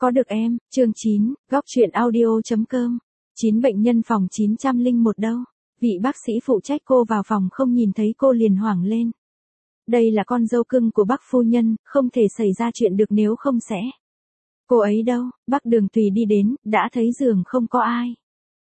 Có được em, chương 9, góc truyện audio.com. 9 bệnh nhân phòng 901 đâu? Vị bác sĩ phụ trách cô vào phòng không nhìn thấy cô liền hoảng lên. Đây là con dâu cưng của bác phu nhân, không thể xảy ra chuyện được nếu không sẽ. Cô ấy đâu? Bác Đường Tùy đi đến, đã thấy giường không có ai.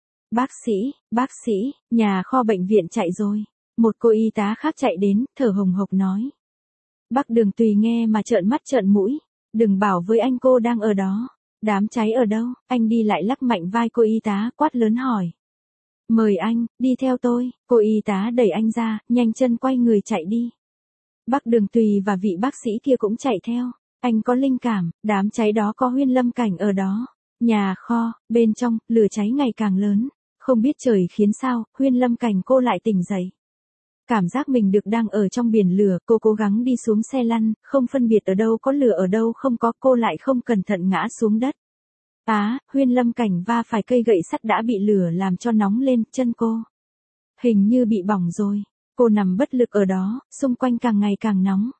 Bác sĩ, nhà kho bệnh viện chạy rồi. Một cô y tá khác chạy đến, thở hồng hộc nói. Bác Đường Tùy nghe mà trợn mắt trợn mũi. Đừng bảo với anh cô đang ở đó. Đám cháy ở đâu? Anh đi lại lắc mạnh vai cô y tá, quát lớn hỏi. Mời anh, đi theo tôi. Cô y tá đẩy anh ra, nhanh chân quay người chạy đi. Bác Đường Tùy và vị bác sĩ kia cũng chạy theo. Anh có linh cảm, đám cháy đó có Huyên Lâm Cảnh ở đó. Nhà kho, bên trong, lửa cháy ngày càng lớn. Không biết trời khiến sao, Huyên Lâm Cảnh cô lại tỉnh dậy. Cảm giác mình được đang ở trong biển lửa, cô cố gắng đi xuống xe lăn, không phân biệt ở đâu có lửa ở đâu không có, cô lại không cẩn thận ngã xuống đất. Huyên Lâm Cảnh va phải cây gậy sắt đã bị lửa làm cho nóng lên, chân cô hình như bị bỏng rồi. Cô nằm bất lực ở đó, xung quanh càng ngày càng nóng.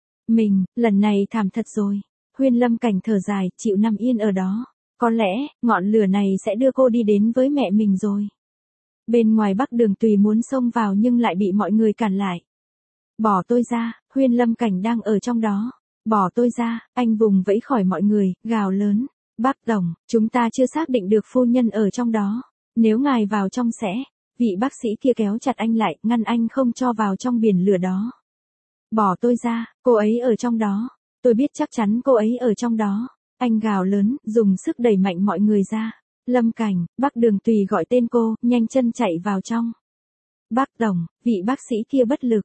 Lần này thảm thật rồi. Huyên Lâm Cảnh thở dài, chịu nằm yên ở đó. Có lẽ, ngọn lửa này sẽ đưa cô đi đến với mẹ mình rồi. Bên ngoài Bác Đường Tùy muốn xông vào nhưng lại bị mọi người cản lại. Bỏ tôi ra, Huyên Lâm Cảnh đang ở trong đó. Bỏ tôi ra, anh vùng vẫy khỏi mọi người, gào lớn. Bác Tổng, chúng ta chưa xác định được phu nhân ở trong đó. Nếu ngài vào trong sẽ. Vị bác sĩ kia kéo chặt anh lại, ngăn anh không cho vào trong biển lửa đó. Bỏ tôi ra, cô ấy ở trong đó. Tôi biết chắc chắn cô ấy ở trong đó. Anh gào lớn, dùng sức đẩy mạnh mọi người ra. Lâm Cảnh, Bác Đường Tùy gọi tên cô, nhanh chân chạy vào trong. Bác Tổng, vị bác sĩ kia bất lực.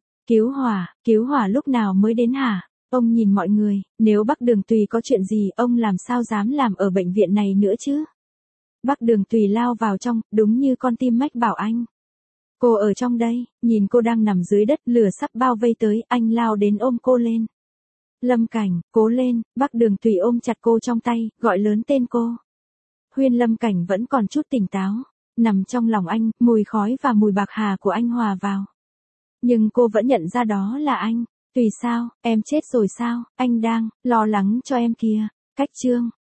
Cứu hỏa lúc nào mới đến hả? Ông nhìn mọi người, nếu Bác Đường Tùy có chuyện gì, ông làm sao dám làm ở bệnh viện này nữa chứ? Bác Đường Tùy lao vào trong, đúng như con tim mách bảo anh. Cô ở trong đây, nhìn cô đang nằm dưới đất, lửa sắp bao vây tới, anh lao đến ôm cô lên. Lâm Cảnh, cố lên, Bác Đường Tùy ôm chặt cô trong tay, gọi lớn tên cô. Huyên Lâm Cảnh vẫn còn chút tỉnh táo, nằm trong lòng anh, mùi khói và mùi bạc hà của anh hòa vào. Nhưng cô vẫn nhận ra đó là anh. Tùy sao, em chết rồi sao, anh đang lo lắng cho em kìa. Cách chương